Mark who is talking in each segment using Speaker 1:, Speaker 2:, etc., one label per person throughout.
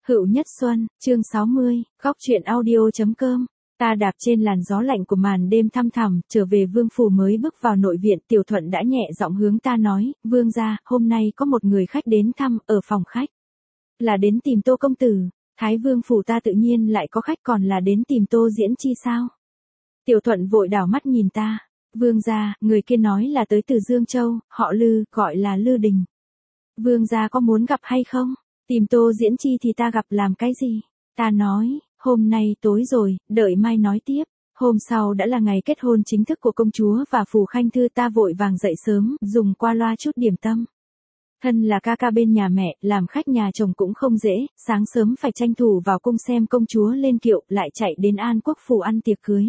Speaker 1: Hữu Nhất Xuân, chương 60, góc truyện audio.com. Ta đạp trên làn gió lạnh của màn đêm thăm thẳm, trở về vương phủ mới bước vào nội viện, Tiểu Thuận đã nhẹ giọng hướng ta nói, vương gia, hôm nay có một người khách đến thăm, ở phòng khách. Là đến tìm Tô công tử, Thái vương phủ ta tự nhiên lại có khách, còn là đến tìm Tô Diễn Chi sao? Tiểu Thuận vội đảo mắt nhìn ta, vương gia, người kia nói là tới từ Dương Châu, họ Lư, gọi là Lư Đình. Vương gia có muốn gặp hay không? Tìm Tô Diễn Chi thì ta gặp làm cái gì? Ta nói, hôm nay tối rồi, đợi mai nói tiếp. Hôm sau đã là ngày kết hôn chính thức của công chúa và Phù Khanh Thư, ta vội vàng dậy sớm, dùng qua loa chút điểm tâm. Thân là ca ca bên nhà mẹ, làm khách nhà chồng cũng không dễ, sáng sớm phải tranh thủ vào cung xem công chúa lên kiệu, lại chạy đến An Quốc phủ ăn tiệc cưới.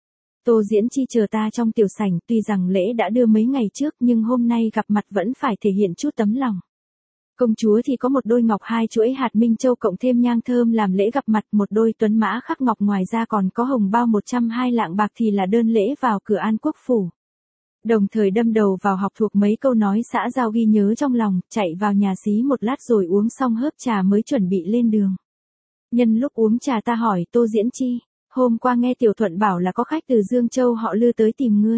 Speaker 1: Tô Diễn Chi chờ ta trong tiểu sảnh, tuy rằng lễ đã đưa mấy ngày trước nhưng hôm nay gặp mặt vẫn phải thể hiện chút tấm lòng. Công chúa thì có một đôi ngọc 2 chuỗi hạt minh châu cộng thêm nhang thơm làm lễ gặp mặt, một đôi tuấn mã khắc ngọc, ngoài ra còn có hồng bao 102 lạng bạc thì là đơn lễ vào cửa An Quốc phủ. Đồng thời đâm đầu vào học thuộc mấy câu nói xã giao ghi nhớ trong lòng, chạy vào nhà xí một lát rồi uống xong hớp trà mới chuẩn bị lên đường. Nhân lúc uống trà ta hỏi Tô Diễn Chi, hôm qua nghe Tiểu Thuận bảo là có khách từ Dương Châu họ Lư tới tìm ngươi.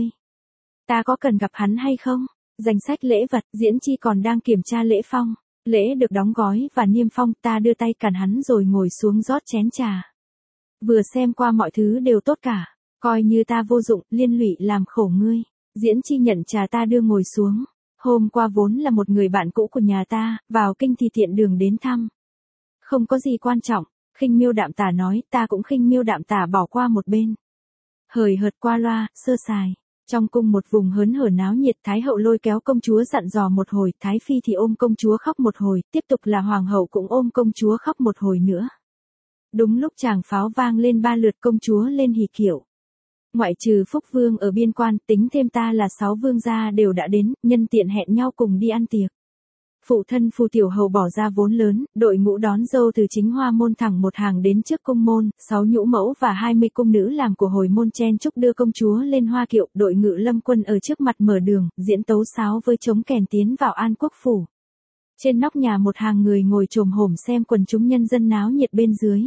Speaker 1: Ta có cần gặp hắn hay không? Danh sách lễ vật, Diễn Chi còn đang kiểm tra lễ phong. Lễ được đóng gói và niêm phong, ta đưa tay cản hắn rồi ngồi xuống rót chén trà. Vừa xem qua mọi thứ đều tốt cả, coi như ta vô dụng, liên lụy làm khổ ngươi. Diễn Chi nhận trà ta đưa ngồi xuống. Hôm qua vốn là một người bạn cũ của nhà ta, vào kinh thì tiện đường đến thăm. Không có gì quan trọng, khinh miêu đạm tả nói, ta cũng khinh miêu đạm tả bỏ qua một bên. Hời hợt qua loa, sơ sài. Trong cung một vùng hớn hở náo nhiệt, Thái hậu lôi kéo công chúa dặn dò một hồi, Thái phi thì ôm công chúa khóc một hồi, tiếp tục là hoàng hậu cũng ôm công chúa khóc một hồi nữa. Đúng lúc tràng pháo vang lên 3 lượt, công chúa lên hỉ kiệu. Ngoại trừ Phúc Vương ở biên quan, tính thêm ta là 6 vương gia đều đã đến, nhân tiện hẹn nhau cùng đi ăn tiệc. Phụ thân Phù Tiểu Hầu bỏ ra vốn lớn, đội ngũ đón dâu từ chính hoa môn thẳng một hàng đến trước cung môn, 6 nhũ mẫu và 20 cung nữ làm của hồi môn chen chúc đưa công chúa lên hoa kiệu, đội ngự lâm quân ở trước mặt mở đường, diễn tấu sáo với trống kèn tiến vào An Quốc phủ. Trên nóc nhà một hàng người ngồi chồm hổm xem quần chúng nhân dân náo nhiệt bên dưới.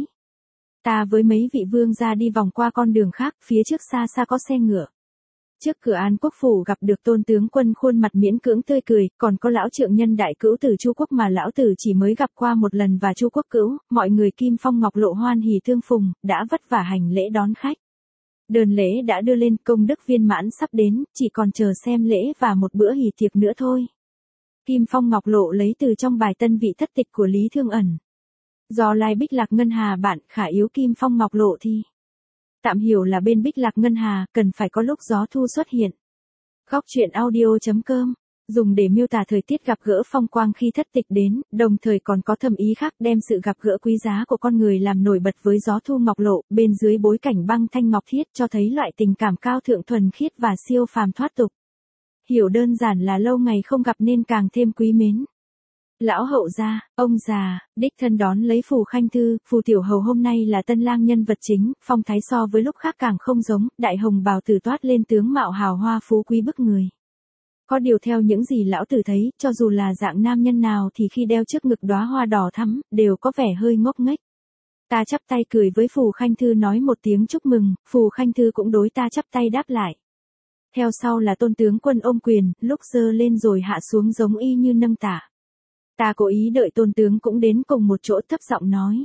Speaker 1: Ta với mấy vị vương gia đi vòng qua con đường khác, phía trước xa xa có xe ngựa. Trước cửa An Quốc phủ gặp được Tôn tướng quân khuôn mặt miễn cưỡng tươi cười, còn có lão trượng nhân đại cữu tử Chu Quốc mà lão tử chỉ mới gặp qua một lần và Chu Quốc cữu, mọi người kim phong ngọc lộ hoan hỉ thương phùng, đã vất vả hành lễ đón khách. Đơn lễ đã đưa lên, công đức viên mãn sắp đến, chỉ còn chờ xem lễ và một bữa hỉ tiệc nữa thôi. Kim phong ngọc lộ lấy từ trong bài Tân Vị Thất Tịch của Lý Thương Ẩn. Do Lai Bích Lạc Ngân Hà bạn khả yếu kim phong ngọc lộ thì tạm hiểu là bên Bích Lạc Ngân Hà, cần phải có lúc gió thu xuất hiện. Góc truyện audio.com, dùng để miêu tả thời tiết gặp gỡ phong quang khi thất tịch đến, đồng thời còn có thâm ý khác đem sự gặp gỡ quý giá của con người làm nổi bật với gió thu ngọc lộ, bên dưới bối cảnh băng thanh ngọc thiết cho thấy loại tình cảm cao thượng thuần khiết và siêu phàm thoát tục. Hiểu đơn giản là lâu ngày không gặp nên càng thêm quý mến. Lão hậu gia, ông già, đích thân đón lấy Phù Khanh Thư, Phù Tiểu Hầu hôm nay là tân lang nhân vật chính, phong thái so với lúc khác càng không giống, đại hồng bào tử toát lên tướng mạo hào hoa phú quý bức người. Có điều theo những gì lão tử thấy, cho dù là dạng nam nhân nào thì khi đeo trước ngực đóa hoa đỏ thắm, đều có vẻ hơi ngốc nghếch. Ta chắp tay cười với Phù Khanh Thư nói một tiếng chúc mừng, Phù Khanh Thư cũng đối ta chắp tay đáp lại. Theo sau là Tôn tướng quân ôm quyền, lúc giơ lên rồi hạ xuống giống y như nâng tả. Ta cố ý đợi Tôn tướng cũng đến cùng một chỗ thấp giọng nói.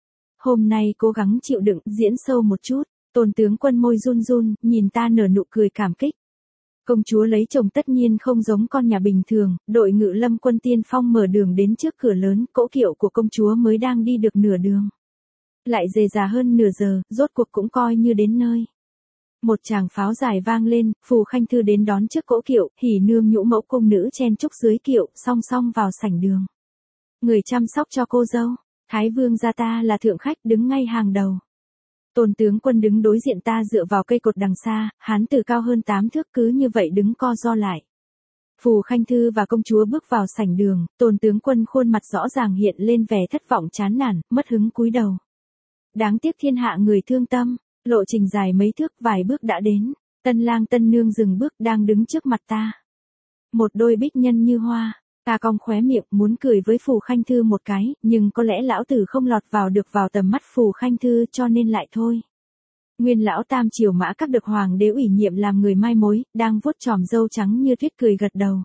Speaker 1: Hôm nay cố gắng chịu đựng, diễn sâu một chút. Tôn tướng quân môi run run, nhìn ta nở nụ cười cảm kích. Công chúa lấy chồng tất nhiên không giống con nhà bình thường, đội ngự lâm quân tiên phong mở đường đến trước cửa lớn, cỗ kiệu của công chúa mới đang đi được nửa đường. Lại dề dà hơn nửa giờ, rốt cuộc cũng coi như đến nơi. Một tràng pháo dài vang lên, Phù Khanh Thư đến đón trước cỗ kiệu, hỉ nương nhũ mẫu cung nữ chen chúc dưới kiệu, song song vào sảnh đường. Người chăm sóc cho cô dâu, Thái vương gia ta là thượng khách đứng ngay hàng đầu. Tôn tướng quân đứng đối diện ta dựa vào cây cột đằng xa, hán tử cao hơn 8 thước cứ như vậy đứng co ro lại. Phù Khanh Thư và công chúa bước vào sảnh đường, Tôn tướng quân khuôn mặt rõ ràng hiện lên vẻ thất vọng chán nản, mất hứng cúi đầu. Đáng tiếc thiên hạ người thương tâm. Lộ trình dài mấy thước vài bước đã đến, tân lang tân nương dừng bước đang đứng trước mặt ta. Một đôi bích nhân như hoa, Ta cong khóe miệng muốn cười với Phù Khanh Thư một cái, nhưng có lẽ lão tử không lọt vào được vào tầm mắt Phù Khanh Thư cho nên lại thôi. Nguyên lão Tam Triều Mã Các được hoàng đế ủy nhiệm làm người mai mối, đang vuốt chòm râu trắng như tuyết cười gật đầu.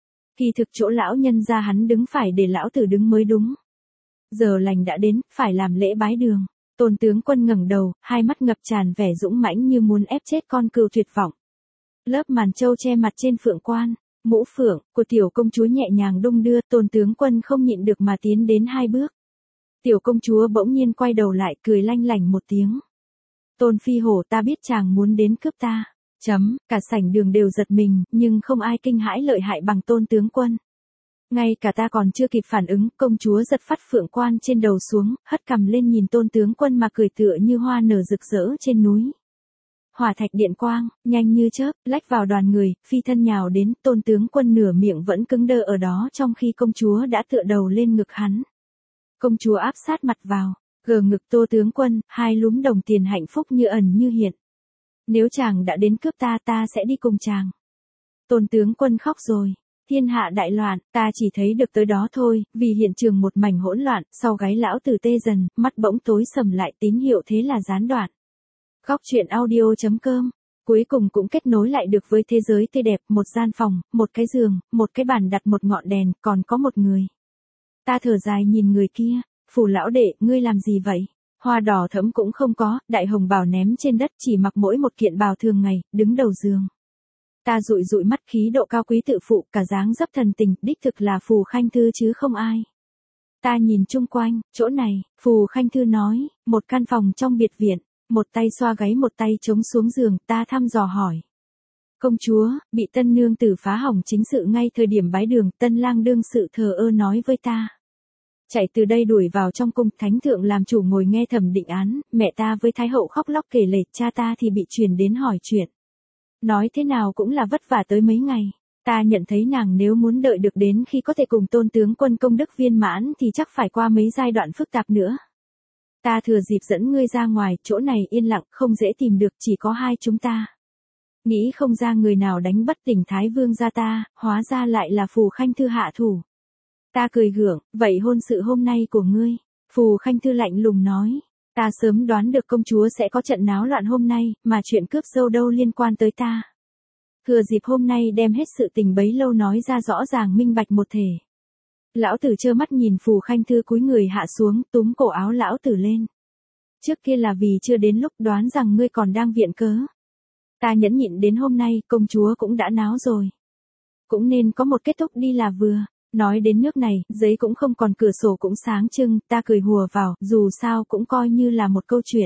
Speaker 1: Kỳ thực chỗ lão nhân ra hắn đứng phải để lão tử đứng mới đúng. Giờ lành đã đến, phải làm lễ bái đường. Tôn tướng quân ngẩng đầu, hai mắt ngập tràn vẻ dũng mãnh như muốn ép chết con cừu tuyệt vọng. Lớp màn trâu che mặt trên phượng quan, mũ phượng của tiểu công chúa nhẹ nhàng đung đưa, Tôn tướng quân không nhịn được mà tiến đến 2 bước. Tiểu công chúa bỗng nhiên quay đầu lại cười lanh lảnh một tiếng. Tôn phi hổ, ta biết chàng muốn đến cướp ta. Cả sảnh đường đều giật mình, nhưng không ai kinh hãi lợi hại bằng Tôn tướng quân. Ngay cả ta còn chưa kịp phản ứng, công chúa giật phát phượng quan trên đầu xuống, hất cằm lên nhìn Tôn tướng quân mà cười tựa như hoa nở rực rỡ trên núi. Hỏa thạch điện quang, nhanh như chớp, lách vào đoàn người, phi thân nhào đến, Tôn tướng quân nửa miệng vẫn cứng đơ ở đó trong khi công chúa đã tựa đầu lên ngực hắn. Công chúa áp sát mặt vào, gờ ngực Tô tướng quân, 2 lúm đồng tiền hạnh phúc như ẩn như hiện. Nếu chàng đã đến cướp ta, ta sẽ đi cùng chàng. Tôn tướng quân khóc rồi. Thiên hạ đại loạn, ta chỉ thấy được tới đó thôi, vì hiện trường một mảnh hỗn loạn, sau gáy lão tử tê dần, mắt bỗng tối sầm lại, tín hiệu thế là gián đoạn. Góc truyện audio.com. Cuối cùng cũng kết nối lại được với thế giới tươi đẹp, một gian phòng, một cái giường, một cái bàn đặt một ngọn đèn, còn có một người. Ta thở dài nhìn người kia, Phù lão đệ, ngươi làm gì vậy? Hoa đỏ thẫm cũng không có, đại hồng bào ném trên đất, chỉ mặc mỗi một kiện bào thường ngày, đứng đầu giường. Ta dụi dụi mắt, khí độ cao quý tự phụ, cả dáng dấp thần tình, đích thực là Phù Khanh Thư chứ không ai. Ta nhìn chung quanh, chỗ này, Phù Khanh Thư nói, một căn phòng trong biệt viện, một tay xoa gáy một tay chống xuống giường, ta thăm dò hỏi. Công chúa, bị tân nương tử phá hỏng chính sự ngay thời điểm bái đường, tân lang đương sự thờ ơ nói với ta. Chạy từ đây đuổi vào trong cung, thánh thượng làm chủ ngồi nghe thẩm định án, mẹ ta với thái hậu khóc lóc kể lể, cha ta thì bị truyền đến hỏi chuyện. Nói thế nào cũng là vất vả tới mấy ngày. Ta nhận thấy nàng nếu muốn đợi được đến khi có thể cùng Tôn tướng quân công đức viên mãn thì chắc phải qua mấy giai đoạn phức tạp nữa. Ta thừa dịp dẫn ngươi ra ngoài, chỗ này yên lặng, không dễ tìm được, chỉ có 2 chúng ta. Nghĩ không ra người nào đánh bất tỉnh Thái Vương gia ta, hóa ra lại là Phù Khanh Thư hạ thủ. Ta cười gượng, vậy hôn sự hôm nay của ngươi? Phù Khanh Thư lạnh lùng nói. Ta sớm đoán được công chúa sẽ có trận náo loạn hôm nay, mà chuyện cướp dâu đâu liên quan tới ta. Thừa dịp hôm nay đem hết sự tình bấy lâu nói ra rõ ràng minh bạch một thể. Lão tử trơ mắt nhìn Phù Khanh Thư cúi người hạ xuống, túm cổ áo lão tử lên. Trước kia là vì chưa đến lúc đoán rằng ngươi còn đang viện cớ. Ta nhẫn nhịn đến hôm nay, công chúa cũng đã náo rồi. Cũng nên có một kết thúc đi là vừa. Nói đến nước này, giấy cũng không còn, cửa sổ cũng sáng trưng, ta cười hùa vào, dù sao cũng coi như là một câu chuyện.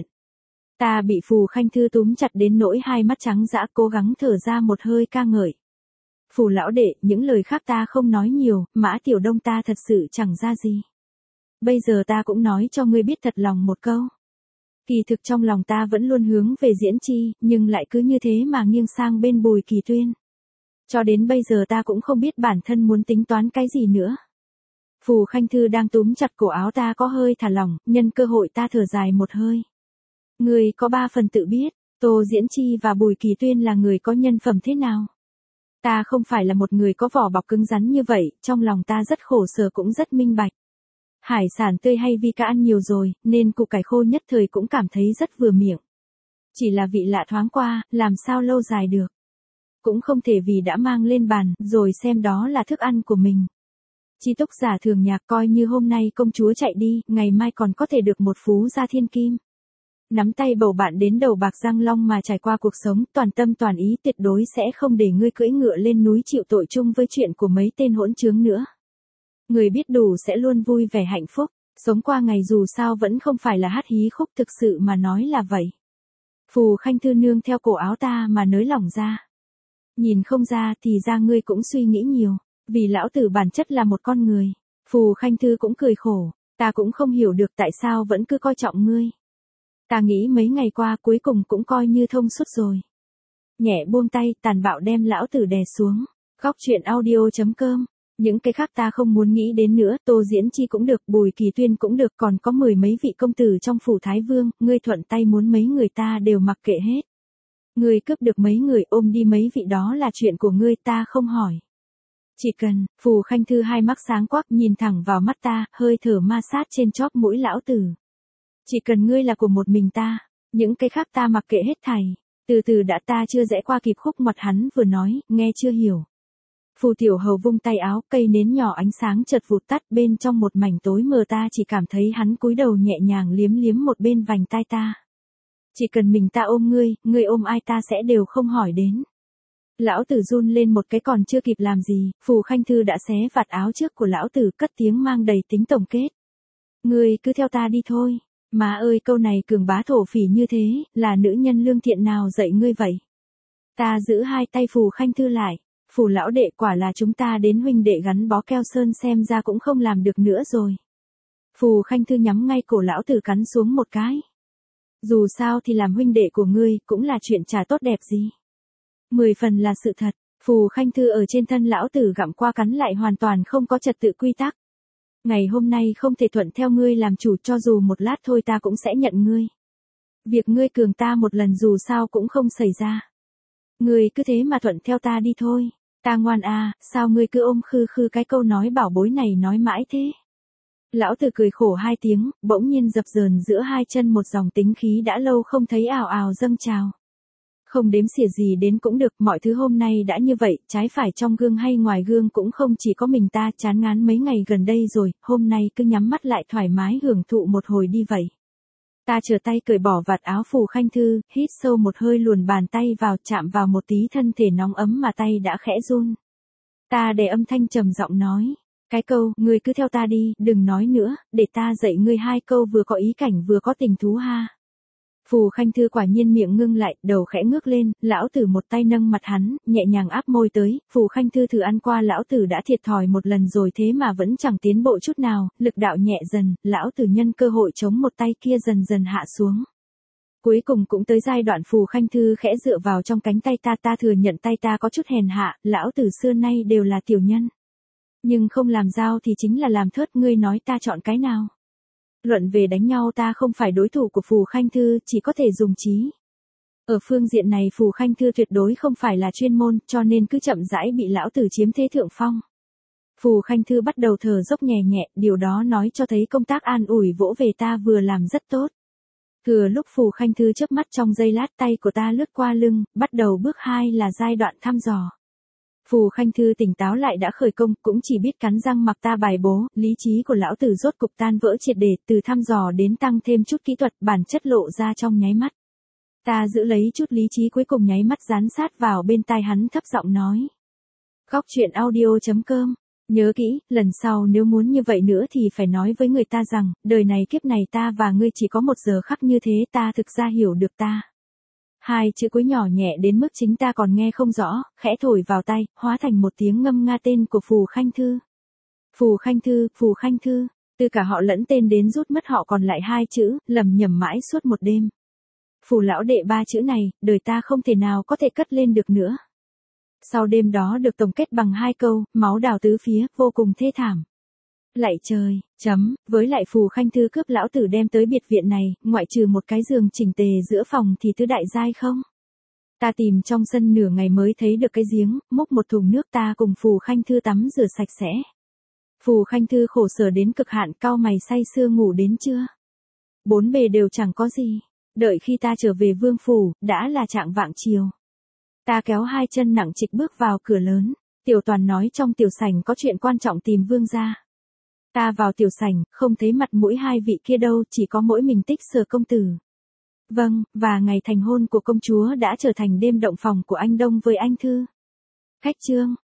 Speaker 1: Ta bị Phù Khanh Thư túm chặt đến nỗi 2 mắt trắng dã, cố gắng thở ra một hơi ca ngợi. Phù lão đệ, những lời khác ta không nói nhiều, Mã Tiểu Đông ta thật sự chẳng ra gì. Bây giờ ta cũng nói cho ngươi biết thật lòng một câu. Kỳ thực trong lòng ta vẫn luôn hướng về Diễn Chi, nhưng lại cứ như thế mà nghiêng sang bên Bùi Kỳ Tuyên. Cho đến bây giờ ta cũng không biết bản thân muốn tính toán cái gì nữa. Phù Khanh Thư đang túm chặt cổ áo ta có hơi thả lỏng, nhân cơ hội ta thở dài một hơi. Người có 3 phần tự biết, Tô Diễn Chi và Bùi Kỳ Tuyên là người có nhân phẩm thế nào. Ta không phải là một người có vỏ bọc cứng rắn như vậy, trong lòng ta rất khổ sở cũng rất minh bạch. Hải sản tươi hay vi cá ăn nhiều rồi, nên củ cải khô nhất thời cũng cảm thấy rất vừa miệng. Chỉ là vị lạ thoáng qua, làm sao lâu dài được. Cũng không thể vì đã mang lên bàn, rồi xem đó là thức ăn của mình. Chi túc giả thường nhạc, coi như hôm nay công chúa chạy đi, ngày mai còn có thể được một phú gia thiên kim. Nắm tay bầu bạn đến đầu bạc răng long mà trải qua cuộc sống, toàn tâm toàn ý, tuyệt đối sẽ không để ngươi cưỡi ngựa lên núi chịu tội chung với chuyện của mấy tên hỗn trướng nữa. Người biết đủ sẽ luôn vui vẻ hạnh phúc, sống qua ngày dù sao vẫn không phải là hát hí khúc, thực sự mà nói là vậy. Phù Khanh Thư nương theo cổ áo ta mà nới lỏng ra. Nhìn không ra thì ra ngươi cũng suy nghĩ nhiều, vì lão tử bản chất là một con người. Phù Khanh Thư cũng cười khổ, ta cũng không hiểu được tại sao vẫn cứ coi trọng ngươi. Ta nghĩ mấy ngày qua cuối cùng cũng coi như thông suốt rồi. Nhẹ buông tay, tàn bạo đem lão tử đè xuống. Góc truyện audio.com. Những cái khác ta không muốn nghĩ đến nữa, Tô Diễn Chi cũng được, Bùi Kỳ Tuyên cũng được, còn có 10 mấy vị công tử trong phủ Thái Vương, ngươi thuận tay muốn mấy người ta đều mặc kệ hết. Ngươi cướp được mấy người, ôm đi mấy vị đó là chuyện của ngươi, ta không hỏi. Chỉ cần, Phù Khanh Thư hai mắt sáng quắc nhìn thẳng vào mắt ta, hơi thở ma sát trên chóp mũi lão tử. Chỉ cần ngươi là của một mình ta, những cái khác ta mặc kệ hết thảy. Từ từ đã, ta chưa rẽ qua kịp khúc ngoặt hắn vừa nói, nghe chưa hiểu. Phù Tiểu Hầu vung tay áo, cây nến nhỏ ánh sáng chợt vụt tắt, bên trong một mảnh tối mờ ta chỉ cảm thấy hắn cúi đầu nhẹ nhàng liếm liếm một bên vành tai ta. Chỉ cần mình ta ôm ngươi ôm ai ta sẽ đều không hỏi đến. Lão tử run lên một cái, còn chưa kịp làm gì, Phù Khanh Thư đã xé vạt áo trước của lão tử, cất tiếng mang đầy tính tổng kết. Ngươi cứ theo ta đi thôi. Má ơi, câu này cường bá thổ phỉ như thế, là nữ nhân lương thiện nào dạy ngươi vậy? Ta giữ hai tay Phù Khanh Thư lại. Phù lão đệ, quả là chúng ta đến huynh đệ gắn bó keo sơn xem ra cũng không làm được nữa rồi. Phù Khanh Thư nhắm ngay cổ lão tử cắn xuống một cái. Dù sao thì làm huynh đệ của ngươi cũng là chuyện chả tốt đẹp gì. 10 phần là sự thật, Phù Khanh Thư ở trên thân lão tử gặm qua cắn lại hoàn toàn không có trật tự quy tắc. Ngày hôm nay không thể thuận theo ngươi làm chủ, cho dù một lát thôi ta cũng sẽ nhận ngươi. Việc ngươi cường ta một lần dù sao cũng không xảy ra. Ngươi cứ thế mà thuận theo ta đi thôi. Ta ngoan à, sao ngươi cứ ôm khư khư cái câu nói bảo bối này nói mãi thế? Lão tử cười khổ hai tiếng, bỗng nhiên dập dờn giữa hai chân một dòng tính khí đã lâu không thấy ào ào dâng trào. Không đếm xỉa gì đến cũng được, mọi thứ hôm nay đã như vậy, trái phải trong gương hay ngoài gương cũng không chỉ có mình ta, chán ngán mấy ngày gần đây rồi, hôm nay cứ nhắm mắt lại thoải mái hưởng thụ một hồi đi vậy. Ta trở tay cởi bỏ vạt áo Phù Khanh Thư, hít sâu một hơi, luồn bàn tay vào, chạm vào một tí thân thể nóng ấm mà tay đã khẽ run. Ta để âm thanh trầm giọng nói, cái câu, ngươi cứ theo ta đi, đừng nói nữa, để ta dạy ngươi hai câu vừa có ý cảnh vừa có tình thú ha. Phù Khanh Thư quả nhiên miệng ngưng lại, đầu khẽ ngước lên, lão tử một tay nâng mặt hắn, nhẹ nhàng áp môi tới, Phù Khanh Thư thử ăn qua lão tử đã thiệt thòi một lần rồi thế mà vẫn chẳng tiến bộ chút nào, lực đạo nhẹ dần, lão tử nhân cơ hội chống một tay kia dần dần hạ xuống. Cuối cùng cũng tới giai đoạn Phù Khanh Thư khẽ dựa vào trong cánh tay ta, ta thừa nhận tay ta có chút hèn hạ, lão tử xưa nay đều là tiểu nhân. Nhưng không làm dao thì chính là làm thớt, ngươi nói ta chọn cái nào? Luận về đánh nhau ta không phải đối thủ của Phù Khanh Thư, chỉ có thể dùng trí. Ở phương diện này Phù Khanh Thư tuyệt đối không phải là chuyên môn, cho nên cứ chậm rãi bị lão tử chiếm thế thượng phong. Phù Khanh Thư bắt đầu thở dốc nhẹ nhẹ, điều đó nói cho thấy công tác an ủi vỗ về ta vừa làm rất tốt. Thừa lúc Phù Khanh Thư chớp mắt trong giây lát, tay của ta lướt qua lưng, bắt đầu bước 2 là giai đoạn thăm dò. Phù Khanh Thư tỉnh táo lại đã khởi công, cũng chỉ biết cắn răng mặc ta bài bố, lý trí của lão tử rốt cục tan vỡ triệt để, từ thăm dò đến tăng thêm chút kỹ thuật, bản chất lộ ra trong nháy mắt. Ta giữ lấy chút lý trí cuối cùng nháy mắt dán sát vào bên tai hắn thấp giọng nói. Góc truyện audio.com. Nhớ kỹ, lần sau nếu muốn như vậy nữa thì phải nói với người ta rằng, đời này kiếp này ta và ngươi chỉ có một giờ khắc như thế, ta thực ra hiểu được ta. Hai chữ cuối nhỏ nhẹ đến mức chính ta còn nghe không rõ, khẽ thổi vào tay, hóa thành một tiếng ngâm nga tên của Phù Khanh Thư. Phù Khanh Thư, Phù Khanh Thư, từ cả họ lẫn tên đến rút mất họ còn lại hai chữ, lầm nhầm mãi suốt một đêm. Phù lão đệ ba chữ này, đời ta không thể nào có thể cất lên được nữa. Sau đêm đó được tổng kết bằng hai câu, máu đào tứ phía, vô cùng thê thảm. Lạy trời, với lại Phù Khanh Thư cướp lão tử đem tới biệt viện này, ngoại trừ một cái giường chỉnh tề giữa phòng thì tứ đại giai không. Ta tìm trong sân nửa ngày mới thấy được cái giếng, múc một thùng nước ta cùng Phù Khanh Thư tắm rửa sạch sẽ. Phù Khanh Thư khổ sở đến cực hạn, cau mày say sưa ngủ đến trưa. Bốn bề đều chẳng có gì. Đợi khi ta trở về vương phủ, đã là trạng vạng chiều. Ta kéo hai chân nặng trịch bước vào cửa lớn. Tiểu Toàn nói trong tiểu sảnh có chuyện quan trọng tìm vương gia. Ta vào tiểu sảnh, không thấy mặt mũi hai vị kia đâu, chỉ có mỗi mình Tích Sở công tử. Vâng, và ngày thành hôn của công chúa đã trở thành đêm động phòng của anh Đông với anh Thư. Cách chương.